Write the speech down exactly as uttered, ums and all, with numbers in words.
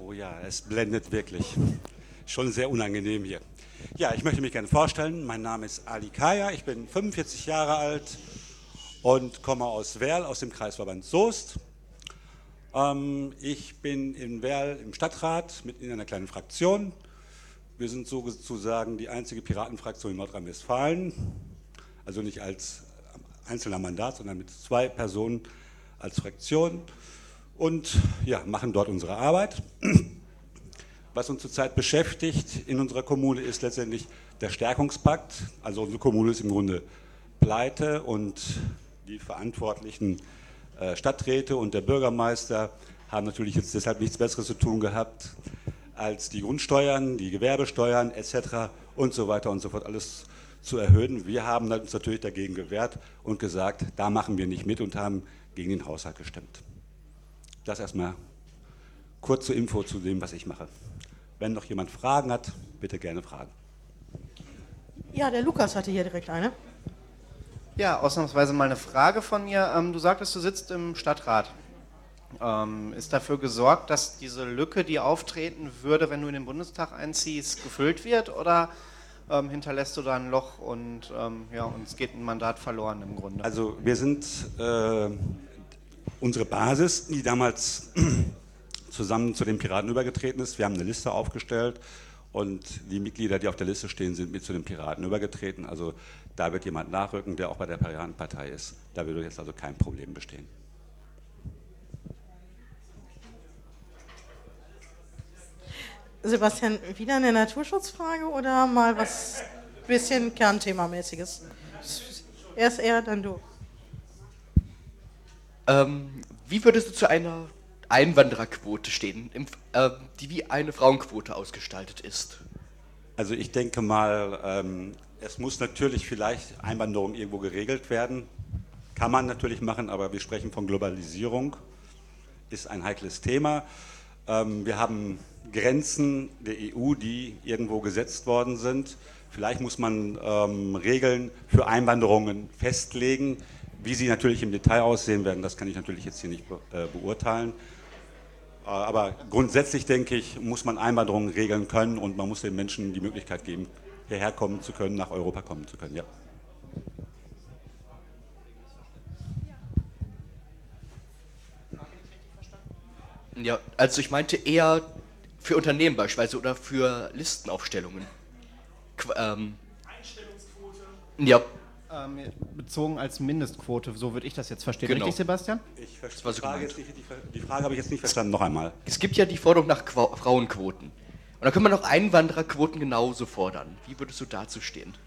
Oh ja, es blendet wirklich. Schon sehr unangenehm hier. Ja, ich möchte mich gerne vorstellen. Mein Name ist Ali Kaya, ich bin fünfundvierzig Jahre alt und komme aus Werl, aus dem Kreisverband Soest. Ähm, ich bin in Werl im Stadtrat mit in einer kleinen Fraktion. Wir sind sozusagen die einzige Piratenfraktion in Nordrhein-Westfalen, also nicht als einzelner Mandat, sondern mit zwei Personen als Fraktion und ja, machen dort unsere Arbeit. Was uns zurzeit beschäftigt in unserer Kommune ist letztendlich der Stärkungspakt. Also unsere Kommune ist im Grunde pleite und die verantwortlichen äh, Stadträte und der Bürgermeister haben natürlich jetzt deshalb nichts Besseres zu tun gehabt, als die Grundsteuern, die Gewerbesteuern et cetera und so weiter und so fort alles zu erhöhen. Wir haben uns natürlich dagegen gewehrt und gesagt, da machen wir nicht mit und haben gegen den Haushalt gestimmt. Das erstmal kurze Info zu dem, was ich mache. Wenn noch jemand Fragen hat, bitte gerne fragen. Ja, der Lukas hatte hier direkt eine. Ja, ausnahmsweise mal eine Frage von mir. Ähm, du sagtest, du sitzt im Stadtrat. Ähm, ist dafür gesorgt, dass diese Lücke, die auftreten würde, wenn du in den Bundestag einziehst, gefüllt wird? Oder ähm, hinterlässt du da ein Loch und ähm, ja, uns geht ein Mandat verloren im Grunde? Also wir sind äh, unsere Basis, die damals zusammen zu den Piraten übergetreten ist. Wir haben eine Liste aufgestellt und die Mitglieder, die auf der Liste stehen, sind mit zu den Piraten übergetreten. Also da wird jemand nachrücken, der auch bei der Piratenpartei ist. Da würde jetzt also kein Problem bestehen. Sebastian, wieder eine Naturschutzfrage oder mal was bisschen Kernthemamäßiges? Erst er, dann du. Ähm, wie würdest du zu einer Einwandererquote stehen, im, äh, die wie eine Frauenquote ausgestaltet ist? Also ich denke mal, ähm, es muss natürlich vielleicht Einwanderung irgendwo geregelt werden. Kann man natürlich machen, aber wir sprechen von Globalisierung. Ist ein heikles Thema. Ähm, wir haben Grenzen der E U, die irgendwo gesetzt worden sind. Vielleicht muss man ähm, Regeln für Einwanderungen festlegen. Wie sie natürlich im Detail aussehen werden, das kann ich natürlich jetzt hier nicht be äh, beurteilen. Äh, aber grundsätzlich denke ich, muss man Einwanderungen regeln können und man muss den Menschen die Möglichkeit geben, hierher kommen zu können, nach Europa kommen zu können. Ja. Ja, also ich meinte eher für Unternehmen beispielsweise oder für Listenaufstellungen. Qu ähm, Einstellungsquote? Ja. Ähm, bezogen als Mindestquote, so würde ich das jetzt verstehen. Genau. Richtig, Sebastian? Ich verstehe die Frage, jetzt nicht, die, die Frage habe ich jetzt nicht verstanden. Noch einmal. Es gibt ja die Forderung nach Qua Frauenquoten. Und da können wir noch Einwandererquoten genauso fordern. Wie würdest du dazu stehen?